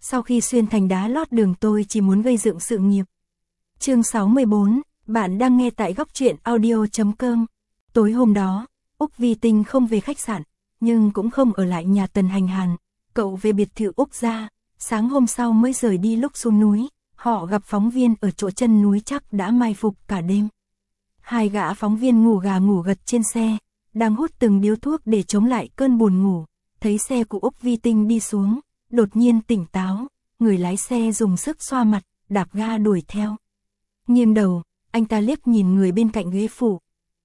sau khi xuyên thành đá lót đường tôi chỉ muốn gây dựng sự nghiệp. Chương 64, bạn đang nghe tại góc truyện audio.com. Tối hôm đó, Úc Vi Tinh không về khách sạn, nhưng cũng không ở lại nhà Tần Hành Hàn, cậu về biệt thự Úc gia, sáng hôm sau mới rời đi. Lúc xuống núi, họ gặp phóng viên ở chỗ chân núi chắc đã mai phục cả đêm. Hai gã phóng viên ngủ gà ngủ gật trên xe, đang hút từng điếu thuốc để chống lại cơn buồn ngủ, thấy xe của Úc Vi Tinh đi xuống, đột nhiên tỉnh táo, người lái xe dùng sức xoa mặt, đạp ga đuổi theo. Nghiêng đầu, anh ta liếc nhìn người bên cạnh ghế phụ.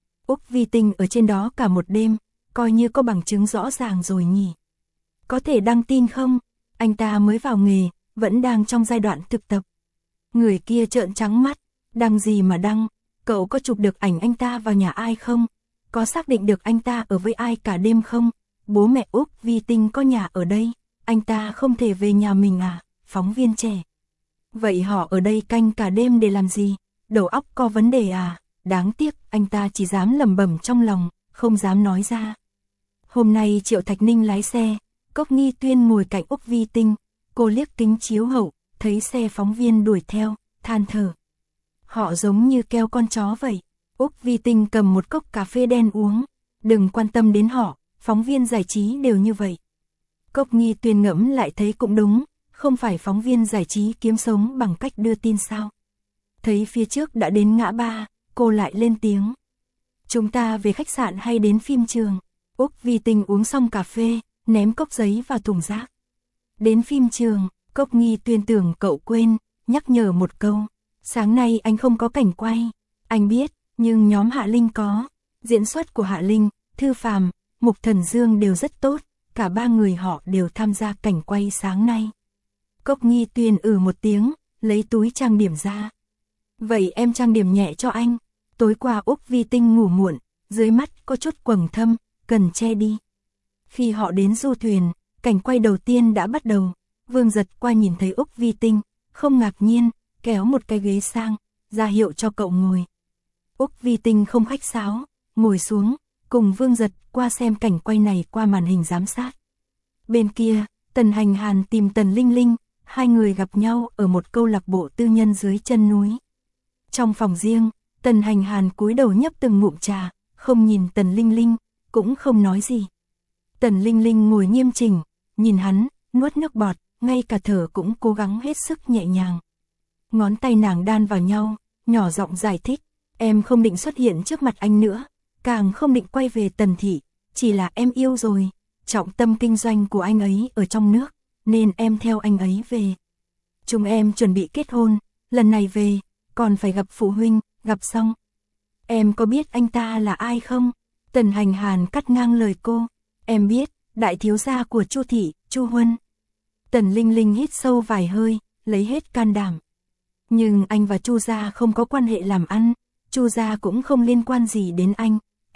Úc Vi Tinh ở trên đó cả một đêm, coi như có bằng chứng rõ ràng rồi nhỉ. Có thể đăng tin không? Anh ta mới vào nghề, vẫn đang trong giai đoạn thực tập. Người kia trợn trắng mắt, đăng gì mà đăng, cậu có chụp được ảnh anh ta vào nhà ai không? Có xác định được anh ta ở với ai cả đêm không? Bố mẹ Úc Vi Tinh có nhà ở đây, anh ta không thể về nhà mình à? Phóng viên trẻ. Vậy họ ở đây canh cả đêm để làm gì? Đầu óc có vấn đề à? Đáng tiếc, anh ta chỉ dám lẩm bẩm trong lòng, không dám nói ra. Hôm nay Triệu Thạch Ninh lái xe, Cốc Nghi Tuyên ngồi cạnh Úc Vi Tinh, cô liếc kính chiếu hậu, thấy xe phóng viên đuổi theo, than thở. Họ giống như keo con chó vậy. Úc Vi Tinh cầm một cốc cà phê đen uống, đừng quan tâm đến họ, phóng viên giải trí đều như vậy. Cốc Nghi Tuyên ngẫm lại thấy cũng đúng, không phải phóng viên giải trí kiếm sống bằng cách đưa tin sao. Thấy phía trước đã đến ngã ba, cô lại lên tiếng. Chúng ta về khách sạn hay đến phim trường? Úc Vi Tinh uống xong cà phê, ném cốc giấy vào thùng rác. Đến phim trường, Cốc Nghi Tuyên tưởng cậu quên, nhắc nhở một câu. Sáng nay anh không có cảnh quay. Anh biết, nhưng nhóm Hạ Linh có. Diễn xuất của Hạ Linh, Thư Phàm, Mục Thần Dương đều rất tốt. Cả ba người họ đều tham gia cảnh quay sáng nay. Cốc Nghi Tuyên một tiếng, lấy túi trang điểm ra. Vậy em trang điểm nhẹ cho anh. Tối qua Úc Vi Tinh ngủ muộn, dưới mắt có chút quầng thâm, cần che đi. Khi họ đến du thuyền, cảnh quay đầu tiên đã bắt đầu. Vương giật qua nhìn thấy Úc Vi Tinh, không ngạc nhiên, kéo một cái ghế sang, ra hiệu cho cậu ngồi. Úc Vi Tinh không khách sáo, ngồi xuống, cùng Vương giật qua xem cảnh quay này qua màn hình giám sát. Bên kia, Tần Hành Hàn tìm Tần Linh Linh, hai người gặp nhau ở một câu lạc bộ tư nhân dưới chân núi. Trong phòng riêng, Tần Hành Hàn cúi đầu nhấp từng ngụm trà, không nhìn Tần Linh Linh, cũng không nói gì. Tần Linh Linh ngồi nghiêm chỉnh, nhìn hắn, nuốt nước bọt, ngay cả thở cũng cố gắng hết sức nhẹ nhàng. Ngón tay nàng đan vào nhau, nhỏ giọng giải thích, em không định xuất hiện trước mặt anh nữa, càng không định quay về Tần thị, chỉ là em yêu rồi, trọng tâm kinh doanh của anh ấy ở trong nước, nên em theo anh ấy về. Chúng em chuẩn bị kết hôn, lần này về, còn phải gặp phụ huynh, gặp xong. Em có biết anh ta là ai không? Tần Hành Hàn cắt ngang lời cô, em biết, đại thiếu gia của Chu thị, Chu Huân. Tần Linh Linh hít sâu vài hơi, lấy hết can đảm. Nhưng anh và Chu gia không có quan hệ làm ăn, Chu gia cũng không liên quan gì đến anh,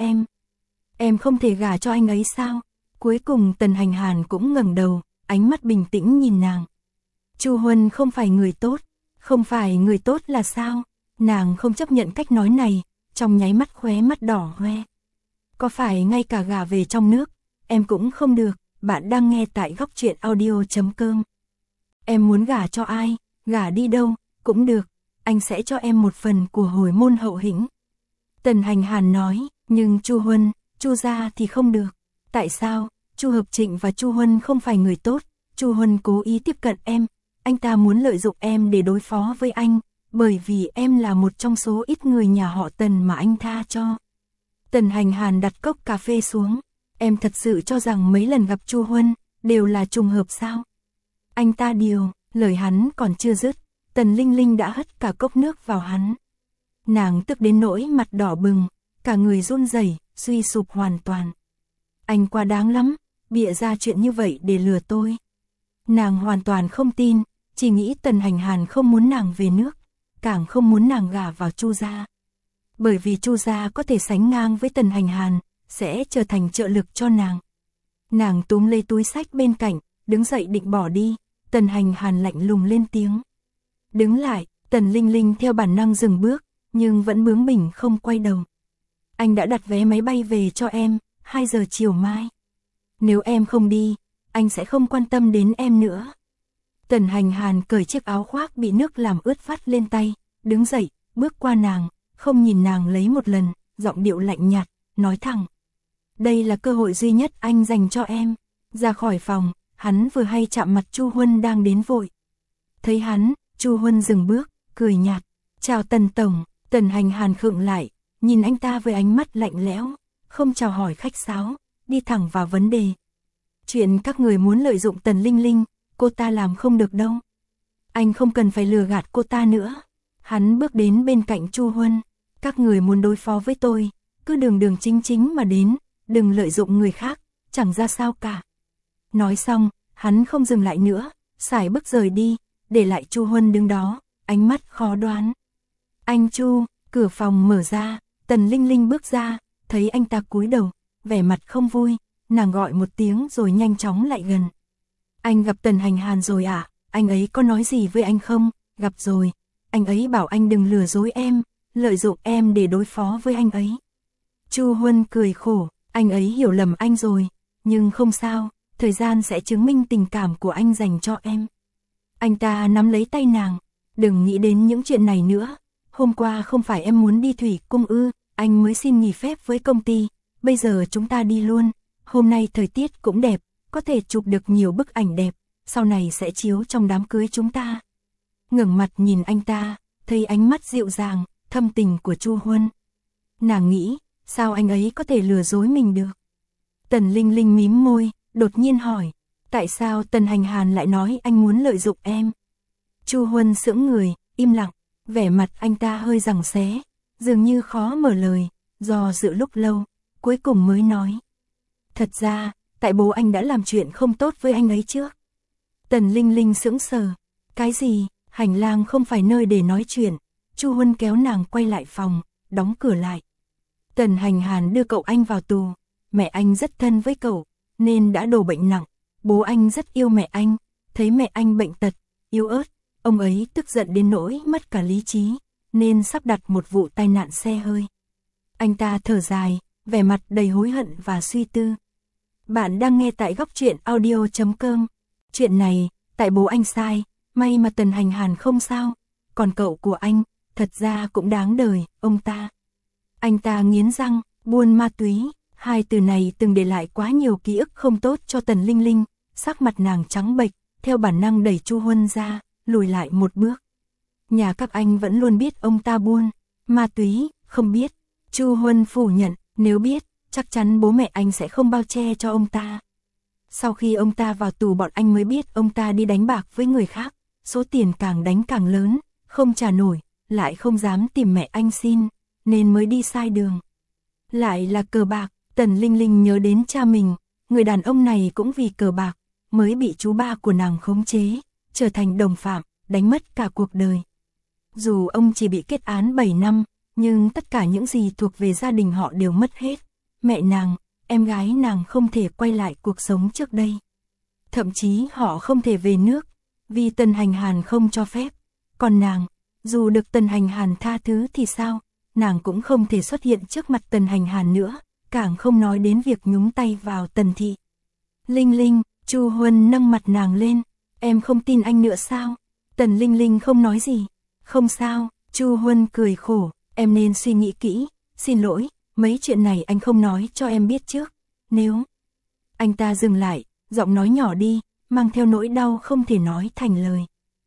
em không thể gả cho anh ấy sao? Cuối cùng Tần Hành Hàn cũng ngẩng đầu, ánh mắt bình tĩnh nhìn nàng. Chu Huân không phải người tốt, không phải người tốt là sao? Nàng không chấp nhận cách nói này, trong nháy mắt khóe mắt đỏ hoe. Có phải ngay cả gả về trong nước, em cũng không được, bạn đang nghe tại góc truyện audio.com. Em muốn gả cho ai, gả đi đâu, cũng được, anh sẽ cho em một phần của hồi môn hậu hĩnh. Tần Hành Hàn nói, nhưng Chu Huân, Chu gia thì không được. Tại sao? Chu Hợp Trịnh và Chu Huân không phải người tốt, Chu Huân cố ý tiếp cận em, anh ta muốn lợi dụng em để đối phó với anh, bởi vì em là một trong số ít người nhà họ Tần mà anh tha cho. Tần Hành Hàn đặt cốc cà phê xuống, em thật sự cho rằng mấy lần gặp Chu Huân đều là trùng hợp sao? Anh ta lời hắn còn chưa dứt, Tần Linh Linh đã hất cả cốc nước vào hắn. Nàng tức đến nỗi mặt đỏ bừng, cả người run rẩy, suy sụp hoàn toàn. Anh quá đáng lắm, bịa ra chuyện như vậy để lừa tôi. Nàng hoàn toàn không tin, chỉ nghĩ Tần Hành Hàn không muốn nàng về nước, càng không muốn nàng gả vào Chu gia. Bởi vì Chu gia có thể sánh ngang với Tần Hành Hàn, sẽ trở thành trợ lực cho nàng. Nàng túm lấy túi xách bên cạnh, đứng dậy định bỏ đi, Tần Hành Hàn lạnh lùng lên tiếng. Đứng lại, Tần Linh Linh theo bản năng dừng bước, nhưng vẫn bướng bỉnh không quay đầu. Anh đã đặt vé máy bay về cho em, 2 giờ chiều mai. Nếu em không đi, anh sẽ không quan tâm đến em nữa. Tần Hành Hàn cởi chiếc áo khoác bị nước làm ướt vắt lên tay, đứng dậy, bước qua nàng, không nhìn nàng lấy một lần, giọng điệu lạnh nhạt, nói thẳng. Đây là cơ hội duy nhất anh dành cho em. Ra khỏi phòng, hắn vừa hay chạm mặt Chu Huân đang đến vội. Thấy hắn, Chu Huân dừng bước, cười nhạt. Chào Tần Tổng. Tần Hành Hàn khựng lại, nhìn anh ta với ánh mắt lạnh lẽo, không chào hỏi khách sáo, đi thẳng vào vấn đề. Chuyện các người muốn lợi dụng Tần Linh Linh, cô ta làm không được đâu. Anh không cần phải lừa gạt cô ta nữa. Hắn bước đến bên cạnh Chu Huân. Các người muốn đối phó với tôi, cứ đường đường chính chính mà đến, đừng lợi dụng người khác, chẳng ra sao cả. Nói xong, hắn không dừng lại nữa, sải bước rời đi, để lại Chu Huân đứng đó, ánh mắt khó đoán. Anh Chu, cửa phòng mở ra, Tần Linh Linh bước ra, thấy anh ta cúi đầu, vẻ mặt không vui, nàng gọi một tiếng rồi nhanh chóng lại gần. Anh gặp Tần Hành Hàn rồi à, anh ấy có nói gì với anh không? Gặp rồi, anh ấy bảo anh đừng lừa dối em, lợi dụng em để đối phó với anh ấy. Chu Huân cười khổ, anh ấy hiểu lầm anh rồi, nhưng không sao, thời gian sẽ chứng minh tình cảm của anh dành cho em. Anh ta nắm lấy tay nàng, đừng nghĩ đến những chuyện này nữa, hôm qua không phải em muốn đi thủy cung ư, anh mới xin nghỉ phép với công ty, bây giờ chúng ta đi luôn, hôm nay thời tiết cũng đẹp, có thể chụp được nhiều bức ảnh đẹp, sau này sẽ chiếu trong đám cưới chúng ta. Ngẩng mặt nhìn anh ta, thấy ánh mắt dịu dàng, thâm tình của Chu Huân. Nàng nghĩ, sao anh ấy có thể lừa dối mình được? Tần Linh Linh mím môi, đột nhiên hỏi, tại sao Tần Hành Hàn lại nói anh muốn lợi dụng em? Chu Huân sững người, im lặng, vẻ mặt anh ta hơi giằng xé, dường như khó mở lời, do dự lúc lâu, cuối cùng mới nói. Thật ra, tại bố anh đã làm chuyện không tốt với anh ấy trước. Tần Linh Linh sững sờ, cái gì? Hành lang không phải nơi để nói chuyện. Chu Huân kéo nàng quay lại phòng, đóng cửa lại. Tần Hành Hàn đưa cậu anh vào tù, mẹ anh rất thân với cậu, nên đã đổ bệnh nặng. Bố anh rất yêu mẹ anh, thấy mẹ anh bệnh tật, yếu ớt, ông ấy tức giận đến nỗi mất cả lý trí, nên sắp đặt một vụ tai nạn xe hơi. Anh ta thở dài, vẻ mặt đầy hối hận và suy tư. Bạn đang nghe tại Góc Truyện Audio.com. Chuyện này, tại bố anh sai, may mà Tần Hành Hàn không sao, còn cậu của anh, thật ra cũng đáng đời, ông ta. Anh ta nghiến răng, buôn ma túy, hai từ này từng để lại quá nhiều ký ức không tốt cho Tần Linh Linh, sắc mặt nàng trắng bệch, theo bản năng đẩy Chu Huân ra, lùi lại một bước. Nhà các anh vẫn luôn biết ông ta buôn ma túy, không biết. Chu Huân phủ nhận, nếu biết, chắc chắn bố mẹ anh sẽ không bao che cho ông ta. Sau khi ông ta vào tù bọn anh mới biết ông ta đi đánh bạc với người khác, số tiền càng đánh càng lớn, không trả nổi, lại không dám tìm mẹ anh xin, nên mới đi sai đường. Lại là cờ bạc, Tần Linh Linh nhớ đến cha mình, người đàn ông này cũng vì cờ bạc, mới bị chú ba của nàng khống chế, trở thành đồng phạm, đánh mất cả cuộc đời. Dù ông chỉ bị kết án 7 năm, nhưng tất cả những gì thuộc về gia đình họ đều mất hết. Mẹ nàng, em gái nàng không thể quay lại cuộc sống trước đây. Thậm chí họ không thể về nước, vì Tần Hành Hàn không cho phép. Còn nàng, dù được Tần Hành Hàn tha thứ thì sao, nàng cũng không thể xuất hiện trước mặt Tần Hành Hàn nữa, càng không nói đến việc nhúng tay vào Tần thị. Linh Linh, Chu Huân nâng mặt nàng lên, em không tin anh nữa sao? Tần Linh Linh không nói gì. Không sao, Chu Huân cười khổ, em nên suy nghĩ kỹ, xin lỗi, mấy chuyện này anh không nói cho em biết trước, nếu... Anh ta dừng lại, giọng nói nhỏ đi, mang theo nỗi đau không thể nói thành lời.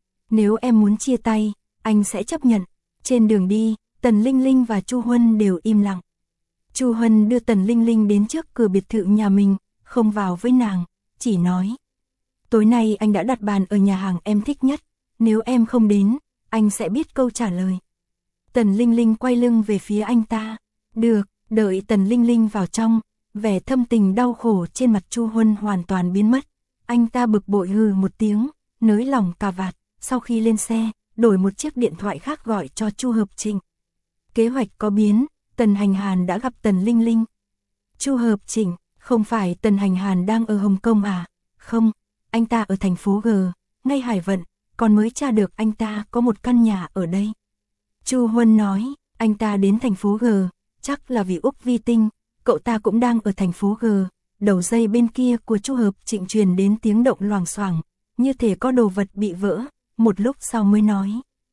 Nếu em muốn chia tay, anh sẽ chấp nhận. Trên đường đi, Tần Linh Linh và Chu Huân đều im lặng. Chu Huân đưa Tần Linh Linh đến trước cửa biệt thự nhà mình, không vào với nàng, chỉ nói. Tối nay anh đã đặt bàn ở nhà hàng em thích nhất, nếu em không đến, anh sẽ biết câu trả lời. Tần Linh Linh quay lưng về phía anh ta. Được, đợi Tần Linh Linh vào trong, vẻ thâm tình đau khổ trên mặt Chu Huân hoàn toàn biến mất. Anh ta bực bội hừ một tiếng, nới lỏng cà vạt, sau khi lên xe, đổi một chiếc điện thoại khác gọi cho Chu Hợp Trịnh. Kế hoạch có biến, Tần Hành Hàn đã gặp Tần Linh Linh. Chu Hợp Trịnh, không phải Tần Hành Hàn đang ở Hồng Kông à? Không, anh ta ở thành phố G, ngay Hải Vận, còn mới tra được anh ta có một căn nhà ở đây. Chu Huân nói, anh ta đến thành phố G, chắc là vì Úc Vi Tinh, cậu ta cũng đang ở thành phố G. Đầu dây bên kia của Chu Hợp Trịnh truyền đến tiếng động loảng xoảng, như thể có đồ vật bị vỡ, một lúc sau mới nói.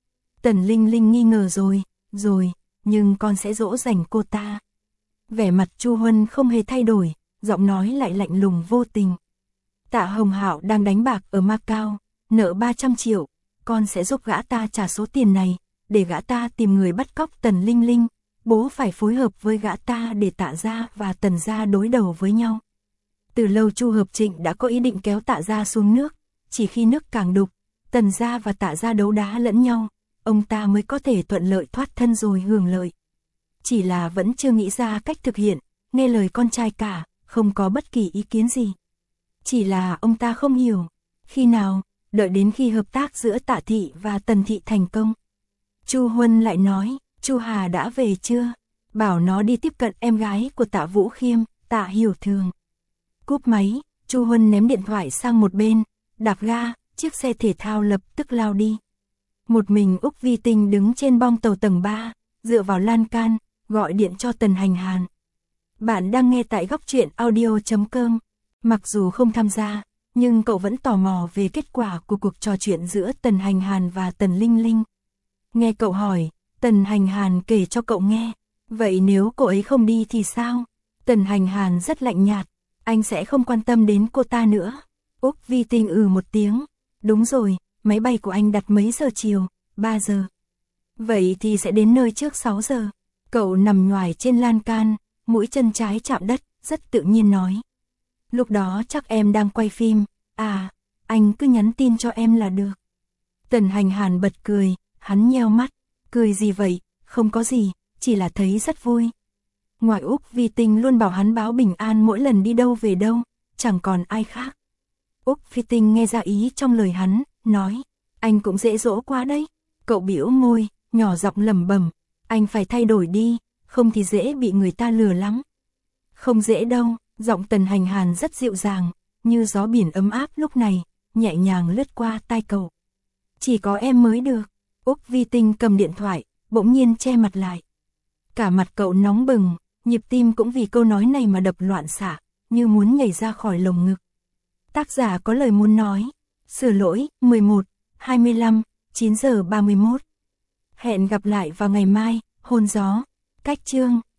Tần Linh Linh nghi ngờ rồi, nhưng con sẽ dỗ dành cô ta. Vẻ mặt Chu Huân không hề thay đổi, giọng nói lại lạnh lùng vô tình. Tạ Hồng Hạo đang đánh bạc ở Macau, nợ 300 triệu, con sẽ giúp gã ta trả số tiền này, để gã ta tìm người bắt cóc Tần Linh Linh, bố phải phối hợp với gã ta để Tạ gia và Tần gia đối đầu với nhau. Từ lâu Chu Hợp Trịnh đã có ý định kéo Tạ gia xuống nước, chỉ khi nước càng đục, Tần gia và Tạ gia đấu đá lẫn nhau, ông ta mới có thể thuận lợi thoát thân rồi hưởng lợi. Chỉ là vẫn chưa nghĩ ra cách thực hiện, nghe lời con trai cả, không có bất kỳ ý kiến gì. Chỉ là ông ta không hiểu, khi nào, đợi đến khi hợp tác giữa Tạ thị và Tần thị thành công. Chu Huân lại nói, Chu Hà đã về chưa? Bảo nó đi tiếp cận em gái của Tạ Vũ Khiêm, Tạ Hiểu Thường. Cúp máy, Chu Huân ném điện thoại sang một bên, đạp ga, chiếc xe thể thao lập tức lao đi. Một mình Úc Vi Tinh đứng trên bong tàu tầng 3, dựa vào lan can, gọi điện cho Tần Hành Hàn. Bạn đang nghe tại góc truyện audio.com. Mặc dù không tham gia, nhưng cậu vẫn tò mò về kết quả của cuộc trò chuyện giữa Tần Hành Hàn và Tần Linh Linh. Nghe cậu hỏi, Tần Hành Hàn kể cho cậu nghe. Vậy nếu cô ấy không đi thì sao? Tần Hành Hàn rất lạnh nhạt, anh sẽ không quan tâm đến cô ta nữa. Úc Vi Tinh một tiếng. Đúng rồi, máy bay của anh đặt mấy giờ chiều? 3 giờ. Vậy thì sẽ đến nơi trước 6 giờ. Cậu nằm nhoài trên lan can, mũi chân trái chạm đất, rất tự nhiên nói. Lúc đó chắc em đang quay phim, anh cứ nhắn tin cho em là được. Tần Hành Hàn bật cười, hắn nheo mắt, cười gì vậy, không có gì, chỉ là thấy rất vui. Ngoài Úc Vi Tinh luôn bảo hắn báo bình an mỗi lần đi đâu về đâu, chẳng còn ai khác. Úc Vi Tinh nghe ra ý trong lời hắn, nói, anh cũng dễ dỗ quá đấy. Cậu bĩu môi, nhỏ giọng lẩm bẩm, anh phải thay đổi đi, không thì dễ bị người ta lừa lắm. Không dễ đâu, giọng Tần Hành Hàn rất dịu dàng, như gió biển ấm áp lúc này, nhẹ nhàng lướt qua tai cậu. Chỉ có em mới được. Úc Vi Tinh cầm điện thoại, bỗng nhiên che mặt lại. Cả mặt cậu nóng bừng, nhịp tim cũng vì câu nói này mà đập loạn xạ, như muốn nhảy ra khỏi lồng ngực. Tác giả có lời muốn nói. Sửa lỗi, 11/25, 9 giờ 31. Hẹn gặp lại vào ngày mai, hôn gió. Cách chương.